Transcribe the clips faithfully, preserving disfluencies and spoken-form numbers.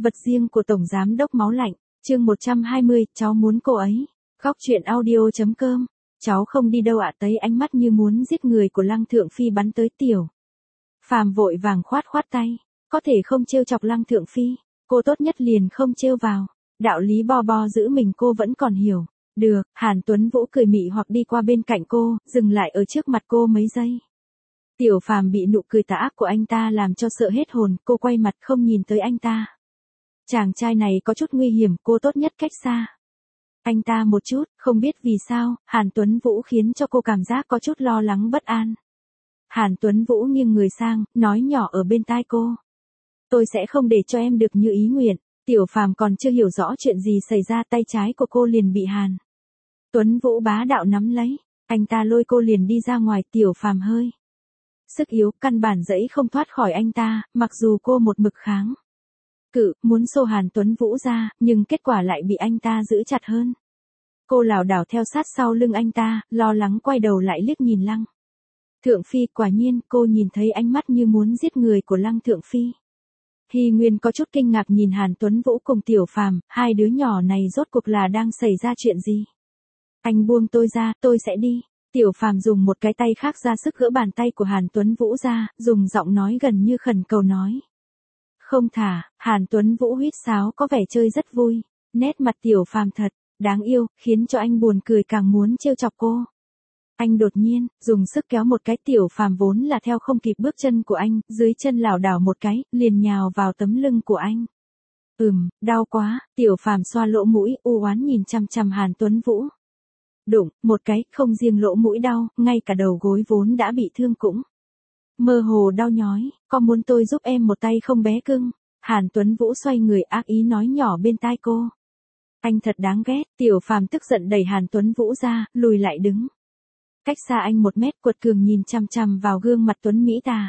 Vật riêng của Tổng Giám đốc Máu Lạnh, chương một trăm hai mươi, cháu muốn cô ấy. Góc truyện audio.com. Cháu không đi đâu ạ. Thấy ánh mắt như muốn giết người của Lăng Thượng Phi bắn tới Tiểu Phàm vội vàng khoát khoát tay. Có thể không trêu chọc Lăng Thượng Phi, cô tốt nhất liền không trêu vào. Đạo lý bo bo giữ mình cô vẫn còn hiểu. Được, Hàn Tuấn Vũ cười mị hoặc đi qua bên cạnh cô, dừng lại ở trước mặt cô mấy giây. Tiểu Phàm bị nụ cười tà ác của anh ta làm cho sợ hết hồn, cô quay mặt không nhìn tới anh ta. Chàng trai này có chút nguy hiểm, cô tốt nhất cách xa anh ta một chút. Không biết vì sao, Hàn Tuấn Vũ khiến cho cô cảm giác có chút lo lắng bất an. Hàn Tuấn Vũ nghiêng người sang, nói nhỏ ở bên tai cô. Tôi sẽ không để cho em được như ý nguyện. Tiểu Phàm còn chưa hiểu rõ chuyện gì xảy ra, tay trái của cô liền bị Hàn Tuấn Vũ bá đạo nắm lấy. Anh ta lôi cô liền đi ra ngoài. Tiểu Phàm hơi sức yếu, căn bản dẫy không thoát khỏi anh ta, mặc dù cô một mực kháng cự, muốn xô Hàn Tuấn Vũ ra, nhưng kết quả lại bị anh ta giữ chặt hơn. Cô lảo đảo theo sát sau lưng anh ta, lo lắng quay đầu lại liếc nhìn Lăng Thượng Phi. Quả nhiên, cô nhìn thấy ánh mắt như muốn giết người của Lăng Thượng Phi. Hy Nguyên có chút kinh ngạc nhìn Hàn Tuấn Vũ cùng Tiểu Phàm, hai đứa nhỏ này rốt cuộc là đang xảy ra chuyện gì? Anh buông tôi ra, tôi sẽ đi. Tiểu Phàm dùng một cái tay khác ra sức gỡ bàn tay của Hàn Tuấn Vũ ra, dùng giọng nói gần như khẩn cầu nói. Không thả. Hàn Tuấn Vũ huýt sáo có vẻ chơi rất vui. Nét mặt Tiểu Phàm thật đáng yêu, khiến cho anh buồn cười càng muốn trêu chọc cô. Anh đột nhiên dùng sức kéo một cái. Tiểu Phàm vốn là theo không kịp bước chân của anh, dưới chân lảo đảo một cái, liền nhào vào tấm lưng của anh. Ừm, đau quá. Tiểu Phàm xoa lỗ mũi, u oán nhìn chằm chằm Hàn Tuấn Vũ. Đụng một cái, không riêng lỗ mũi đau, ngay cả đầu gối vốn đã bị thương cũng mơ hồ đau nhói. Có muốn tôi giúp em một tay không bé cưng? Hàn Tuấn Vũ xoay người ác ý nói nhỏ bên tai cô. Anh thật đáng ghét. Tiểu Phàm tức giận đẩy Hàn Tuấn Vũ ra, lùi lại đứng cách xa anh một mét, quật cường nhìn chằm chằm vào gương mặt tuấn mỹ tà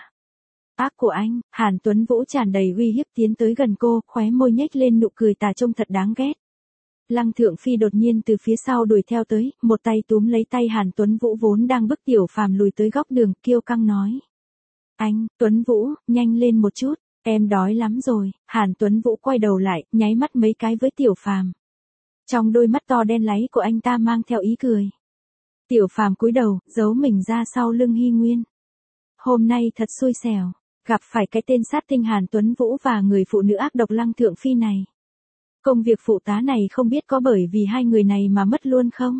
ác của anh. Hàn Tuấn Vũ tràn đầy uy hiếp tiến tới gần cô, khóe môi nhếch lên nụ cười tà trông thật đáng ghét. Lăng Thượng Phi đột nhiên từ phía sau đuổi theo tới, một tay túm lấy tay Hàn Tuấn Vũ vốn đang bức Tiểu Phàm lùi tới góc đường, kiêu căng nói. Anh, Tuấn Vũ, nhanh lên một chút, em đói lắm rồi. Hàn Tuấn Vũ quay đầu lại, nháy mắt mấy cái với Tiểu Phàm. Trong đôi mắt to đen láy của anh ta mang theo ý cười. Tiểu Phàm cúi đầu, giấu mình ra sau lưng Hy Nguyên. Hôm nay thật xui xẻo, gặp phải cái tên sát tinh Hàn Tuấn Vũ và người phụ nữ ác độc Lăng Thượng Phi này. Công việc phụ tá này không biết có bởi vì hai người này mà mất luôn không?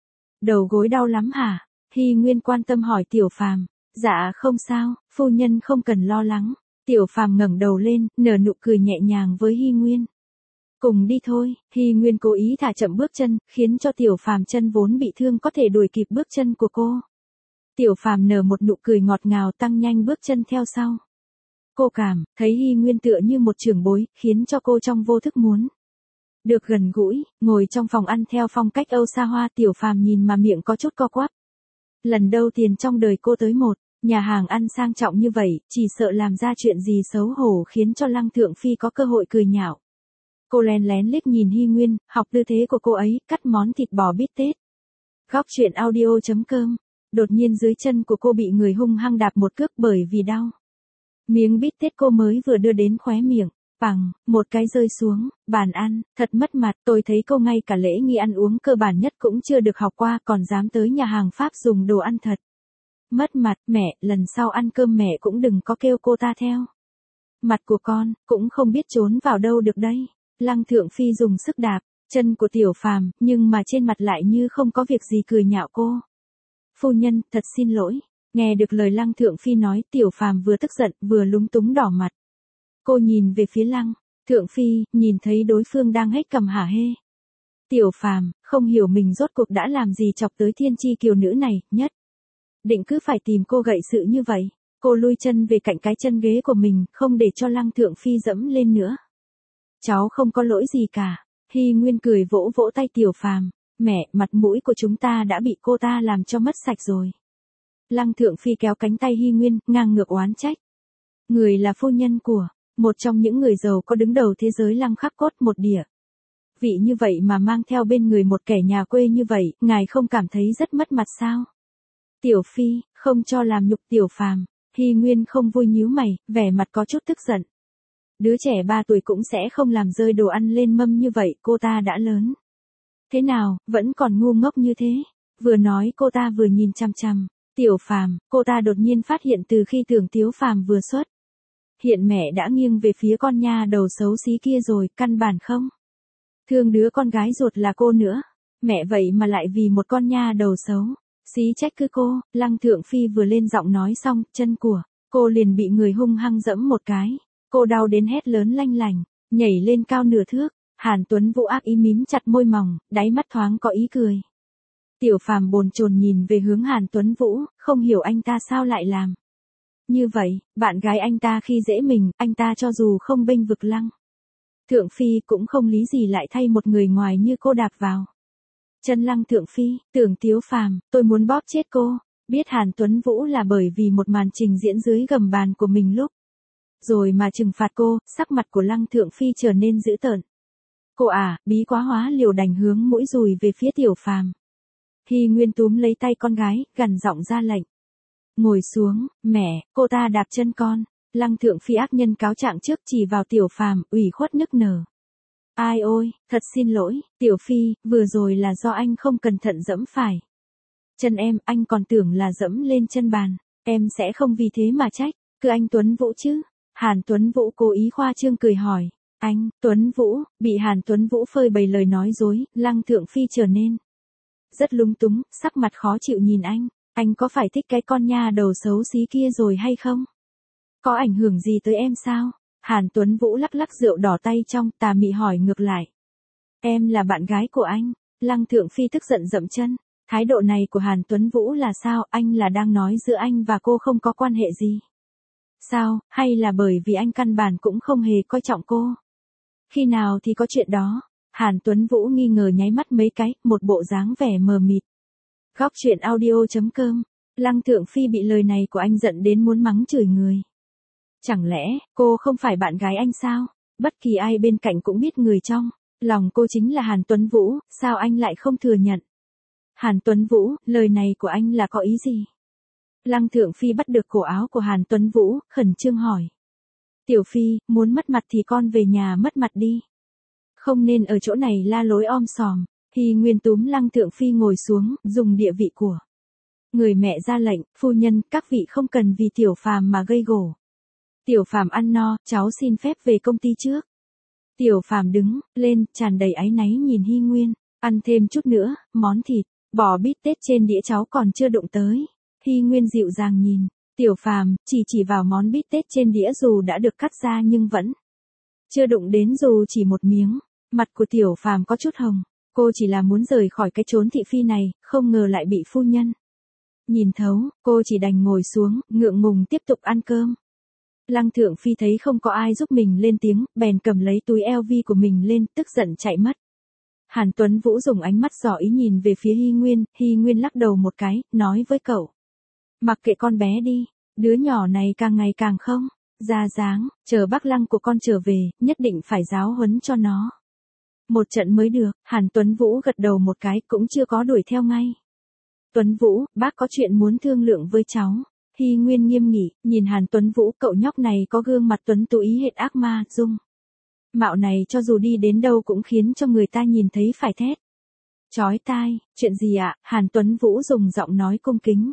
Đầu gối đau lắm hả? Hy Nguyên quan tâm hỏi Tiểu Phàm. Dạ không sao, phu nhân không cần lo lắng. Tiểu Phàm ngẩng đầu lên, nở nụ cười nhẹ nhàng với Hy Nguyên. Cùng đi thôi. Hy Nguyên cố ý thả chậm bước chân, khiến cho Tiểu Phàm chân vốn bị thương có thể đuổi kịp bước chân của cô. Tiểu Phàm nở một nụ cười ngọt ngào tăng nhanh bước chân theo sau. Cô cảm thấy Hy Nguyên tựa như một trưởng bối, khiến cho cô trong vô thức muốn được gần gũi. Ngồi trong phòng ăn theo phong cách Âu xa hoa, Tiểu Phàm nhìn mà miệng có chút co quắp. Lần đầu tiên trong đời cô tới một nhà hàng ăn sang trọng như vậy, chỉ sợ làm ra chuyện gì xấu hổ khiến cho Lăng Thượng Phi có cơ hội cười nhạo. Cô lén lén liếc nhìn Hy Nguyên, học tư thế của cô ấy, cắt món thịt bò bít tết. Góc truyện audio.com. Đột nhiên dưới chân của cô bị người hung hăng đạp một cước bởi vì đau. Miếng bít tết cô mới vừa đưa đến khóe miệng, bằng một cái rơi xuống bàn ăn. Thật mất mặt. Tôi thấy cô ngay cả lễ nghi ăn uống cơ bản nhất cũng chưa được học qua, còn dám tới nhà hàng Pháp dùng đồ ăn thật mất mặt. Mẹ, lần sau ăn cơm mẹ cũng đừng có kêu cô ta theo. Mặt của con cũng không biết trốn vào đâu được đây. Lăng Thượng Phi dùng sức đạp chân của Tiểu Phàm, nhưng mà trên mặt lại như không có việc gì cười nhạo cô. Phu nhân, thật xin lỗi. Nghe được lời Lăng Thượng Phi nói, Tiểu Phàm vừa tức giận vừa lúng túng đỏ mặt. Cô nhìn về phía Lăng Thượng Phi, nhìn thấy đối phương đang hết cầm hả hê. Tiểu Phàm không hiểu mình rốt cuộc đã làm gì chọc tới thiên chi kiều nữ này, nhất định cứ phải tìm cô gậy sự như vậy. Cô lui chân về cạnh cái chân ghế của mình, không để cho Lăng Thượng Phi dẫm lên nữa. Cháu không có lỗi gì cả. Hy Nguyên cười vỗ vỗ tay Tiểu Phàm. Mẹ, mặt mũi của chúng ta đã bị cô ta làm cho mất sạch rồi. Lăng Thượng Phi kéo cánh tay Hy Nguyên, ngang ngược oán trách. Người là phu nhân của một trong những người giàu có đứng đầu thế giới, Lăng khắc cốt một địa vị như vậy mà mang theo bên người một kẻ nhà quê như vậy, ngài không cảm thấy rất mất mặt sao? Tiểu Phi, không cho làm nhục Tiểu Phàm. Hy Nguyên không vui nhíu mày, vẻ mặt có chút tức giận. Đứa trẻ ba tuổi cũng sẽ không làm rơi đồ ăn lên mâm như vậy, cô ta đã lớn. Thế nào, vẫn còn ngu ngốc như thế? Vừa nói cô ta vừa nhìn chằm chằm Tiểu Phàm, cô ta đột nhiên phát hiện từ khi Tưởng Tiếu Phàm vừa xuất hiện mẹ đã nghiêng về phía con nha đầu xấu xí kia rồi, căn bản không thương đứa con gái ruột là cô nữa. Mẹ vậy mà lại vì một con nha đầu xấu xí trách cứ cô. Lăng Thượng Phi vừa lên giọng nói xong, chân của cô liền bị người hung hăng dẫm một cái. Cô đau đến hét lớn lanh lành, nhảy lên cao nửa thước. Hàn Tuấn Vũ ác ý mím chặt môi mỏng, đáy mắt thoáng có ý cười. Tiểu Phàm bồn chồn nhìn về hướng Hàn Tuấn Vũ, không hiểu anh ta sao lại làm như vậy. Bạn gái anh ta khi dễ mình, anh ta cho dù không bênh vực Lăng Thượng Phi cũng không lý gì lại thay một người ngoài như cô đạp vào chân Lăng Thượng Phi. Tưởng Tiếu Phàm, tôi muốn bóp chết cô. Biết Hàn Tuấn Vũ là bởi vì một màn trình diễn dưới gầm bàn của mình lúc rồi mà trừng phạt cô. Sắc mặt của Lăng Thượng Phi trở nên dữ tợn. Cô à, bí quá hóa liều đành hướng mũi dùi về phía Tiểu Phàm. Hy Nguyên túm lấy tay con gái, gằn giọng ra lệnh. Ngồi xuống, mẹ, cô ta đạp chân con. Lăng Thượng Phi ác nhân cáo trạng trước chỉ vào Tiểu Phàm, ủy khuất nức nở. Ai ôi, thật xin lỗi, Tiểu Phi, vừa rồi là do anh không cẩn thận dẫm phải chân em, anh còn tưởng là dẫm lên chân bàn. Em sẽ không vì thế mà trách cứ anh Tuấn Vũ chứ. Hàn Tuấn Vũ cố ý khoa trương cười hỏi. Anh, Tuấn Vũ, bị Hàn Tuấn Vũ phơi bày lời nói dối, Lăng Thượng Phi trở nên rất lúng túng, sắc mặt khó chịu nhìn anh. Anh có phải thích cái con nha đầu xấu xí kia rồi hay không? Có ảnh hưởng gì tới em sao? Hàn Tuấn Vũ lắc lắc rượu đỏ tay trong, tà mị hỏi ngược lại. Em là bạn gái của anh. Lăng Thượng Phi tức giận dậm chân. Thái độ này của Hàn Tuấn Vũ là sao? Anh là đang nói giữa anh và cô không có quan hệ gì sao? Hay là bởi vì anh căn bản cũng không hề coi trọng cô? Khi nào thì có chuyện đó? Hàn Tuấn Vũ nghi ngờ nháy mắt mấy cái, một bộ dáng vẻ mờ mịt. Góc truyện audio chấm com. Lăng Thượng Phi bị lời này của anh giận đến muốn mắng chửi người. Chẳng lẽ, cô không phải bạn gái anh sao? Bất kỳ ai bên cạnh cũng biết người trong lòng cô chính là Hàn Tuấn Vũ, sao anh lại không thừa nhận? Hàn Tuấn Vũ, lời này của anh là có ý gì? Lăng Thượng Phi bắt được cổ áo của Hàn Tuấn Vũ, khẩn trương hỏi. Tiểu Phi, muốn mất mặt thì con về nhà mất mặt đi. Không nên ở chỗ này la lối om sòm. Hy Nguyên túm Lăng Thượng Phi ngồi xuống, dùng địa vị của người mẹ ra lệnh. Phu nhân, các vị không cần vì Tiểu Phàm mà gây gổ. Tiểu Phàm ăn no, cháu xin phép về công ty trước. Tiểu Phàm đứng lên, tràn đầy áy náy nhìn Hy Nguyên. Ăn thêm chút nữa, món thịt bò bít tết trên đĩa cháu còn chưa đụng tới. Hy Nguyên dịu dàng nhìn Tiểu Phàm, chỉ chỉ vào món bít tết trên đĩa dù đã được cắt ra nhưng vẫn chưa đụng đến dù chỉ một miếng. Mặt của Tiểu Phàm có chút hồng. Cô chỉ là muốn rời khỏi cái chốn thị phi này, không ngờ lại bị phu nhân nhìn thấu. Cô chỉ đành ngồi xuống, ngượng ngùng tiếp tục ăn cơm. Lăng Thượng Phi thấy không có ai giúp mình lên tiếng, bèn cầm lấy túi eo vi của mình lên, tức giận chạy mất. Hàn Tuấn Vũ dùng ánh mắt dò ý nhìn về phía Hy Nguyên. Hy Nguyên lắc đầu một cái, nói với cậu. Mặc kệ con bé đi, đứa nhỏ này càng ngày càng không ra dáng, chờ bác Lăng của con trở về, nhất định phải giáo huấn cho nó một trận mới được. Hàn Tuấn Vũ gật đầu một cái, cũng chưa có đuổi theo ngay. Tuấn Vũ, bác có chuyện muốn thương lượng với cháu. Hy Nguyên nghiêm nghị, nhìn Hàn Tuấn Vũ, cậu nhóc này có gương mặt tuấn tú ý hệt ác ma, dung mạo này cho dù đi đến đâu cũng khiến cho người ta nhìn thấy phải thét chói tai. Chuyện gì ạ? Hàn Tuấn Vũ dùng giọng nói cung kính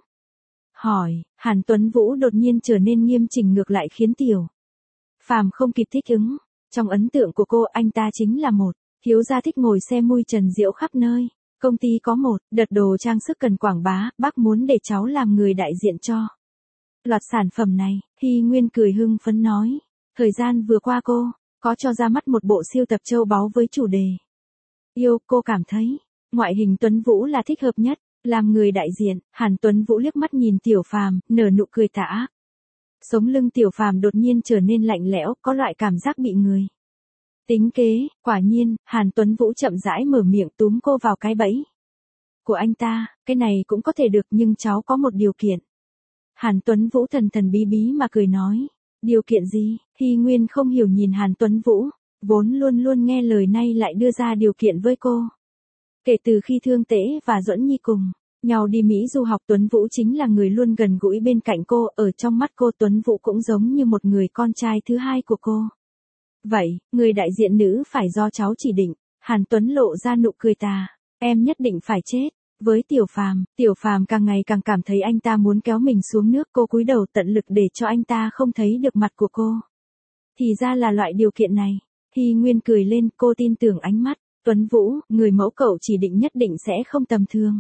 hỏi. Hàn Tuấn Vũ đột nhiên trở nên nghiêm chỉnh ngược lại khiến Tiểu Phàm không kịp thích ứng. Trong ấn tượng của cô, anh ta chính là một thiếu gia thích ngồi xe mui trần diễu khắp nơi. Công ty có một đợt đồ trang sức cần quảng bá, bác muốn để cháu làm người đại diện cho loạt sản phẩm này. Hy Nguyên cười hưng phấn nói. Thời gian vừa qua cô có cho ra mắt một bộ siêu tập châu báu với chủ đề yêu. Cô cảm thấy ngoại hình Tuấn Vũ là thích hợp nhất làm người đại diện. Hàn Tuấn Vũ liếc mắt nhìn Tiểu Phàm, nở nụ cười tà ác. Sống lưng Tiểu Phàm đột nhiên trở nên lạnh lẽo, có loại cảm giác bị người tính kế. Quả nhiên, Hàn Tuấn Vũ chậm rãi mở miệng túm cô vào cái bẫy của anh ta. Cái này cũng có thể được, nhưng cháu có một điều kiện. Hàn Tuấn Vũ thần thần bí bí mà cười nói. Điều kiện gì? Hy Nguyên không hiểu nhìn Hàn Tuấn Vũ, vốn luôn luôn nghe lời nay lại đưa ra điều kiện với cô. Kể từ khi Thương Tễ và Duẫn Nhi cùng nhau đi Mỹ du học, Tuấn Vũ chính là người luôn gần gũi bên cạnh cô. Ở trong mắt cô, Tuấn Vũ cũng giống như một người con trai thứ hai của cô. Vậy, người đại diện nữ phải do cháu chỉ định. Hàn Tuấn lộ ra nụ cười tà. Em nhất định phải chết. Với Tiểu Phàm, Tiểu Phàm càng ngày càng cảm thấy anh ta muốn kéo mình xuống nước, cô cúi đầu tận lực để cho anh ta không thấy được mặt của cô. Thì ra là loại điều kiện này. Hy Nguyên cười lên, cô tin tưởng ánh mắt. Tuấn Vũ, người mẫu cậu chỉ định nhất định sẽ không tầm thường.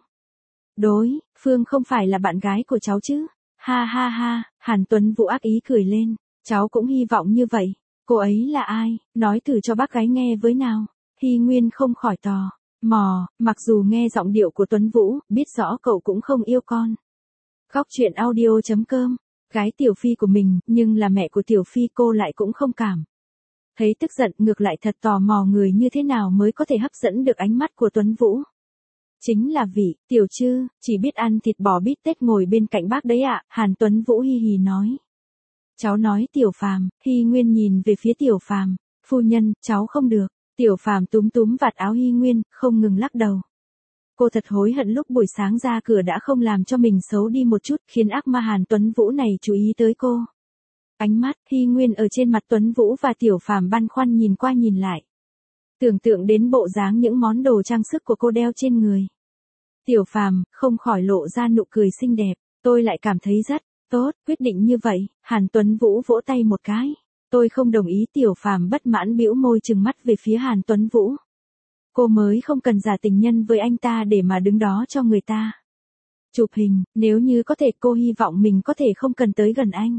Đối, Phương không phải là bạn gái của cháu chứ? Ha ha ha, Hàn Tuấn Vũ ác ý cười lên. Cháu cũng hy vọng như vậy. Cô ấy là ai? Nói thử cho bác gái nghe với nào. Hy Nguyên không khỏi tò mò, mặc dù nghe giọng điệu của Tuấn Vũ, biết rõ cậu cũng không yêu con. Khóc chuyện audio chấm com, gái Tiểu Phi của mình, nhưng là mẹ của Tiểu Phi cô lại cũng không cảm thấy tức giận, ngược lại thật tò mò người như thế nào mới có thể hấp dẫn được ánh mắt của Tuấn Vũ. Chính là vị, Tiểu Trư, chỉ biết ăn thịt bò bít tết ngồi bên cạnh bác đấy ạ, Hàn Tuấn Vũ hi hì nói. Cháu nói Tiểu Phàm, Hy Nguyên nhìn về phía Tiểu Phàm, phu nhân, cháu không được. Tiểu Phàm túm túm vạt áo Hy Nguyên, không ngừng lắc đầu. Cô thật hối hận lúc buổi sáng ra cửa đã không làm cho mình xấu đi một chút, khiến ác ma Hàn Tuấn Vũ này chú ý tới cô. Ánh mắt Hy Nguyên ở trên mặt Tuấn Vũ và Tiểu Phàm băn khoăn nhìn qua nhìn lại. Tưởng tượng đến bộ dáng những món đồ trang sức của cô đeo trên người. Tiểu Phàm không khỏi lộ ra nụ cười xinh đẹp, tôi lại cảm thấy rất tốt, quyết định như vậy. Hàn Tuấn Vũ vỗ tay một cái. Tôi không đồng ý. Tiểu Phàm bất mãn bĩu môi trừng mắt về phía Hàn Tuấn Vũ. Cô mới không cần giả tình nhân với anh ta để mà đứng đó cho người ta chụp hình, nếu như có thể cô hy vọng mình có thể không cần tới gần anh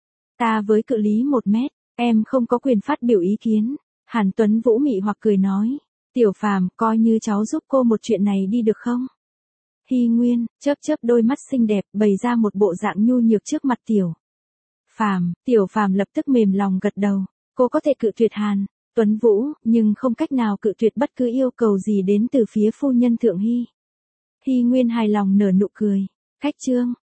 ta với cự lý một mét, em không có quyền phát biểu ý kiến. Hàn Tuấn Vũ mị hoặc cười nói, Tiểu Phàm, coi như cháu giúp cô một chuyện này đi được không? Hy Nguyên chớp chớp đôi mắt xinh đẹp, bày ra một bộ dạng nhu nhược trước mặt Tiểu Phàm. Tiểu Phàm lập tức mềm lòng gật đầu. Cô có thể cự tuyệt Hàn Tuấn Vũ, nhưng không cách nào cự tuyệt bất cứ yêu cầu gì đến từ phía phu nhân Thượng Hy. Hy Nguyên hài lòng nở nụ cười. Khách trương,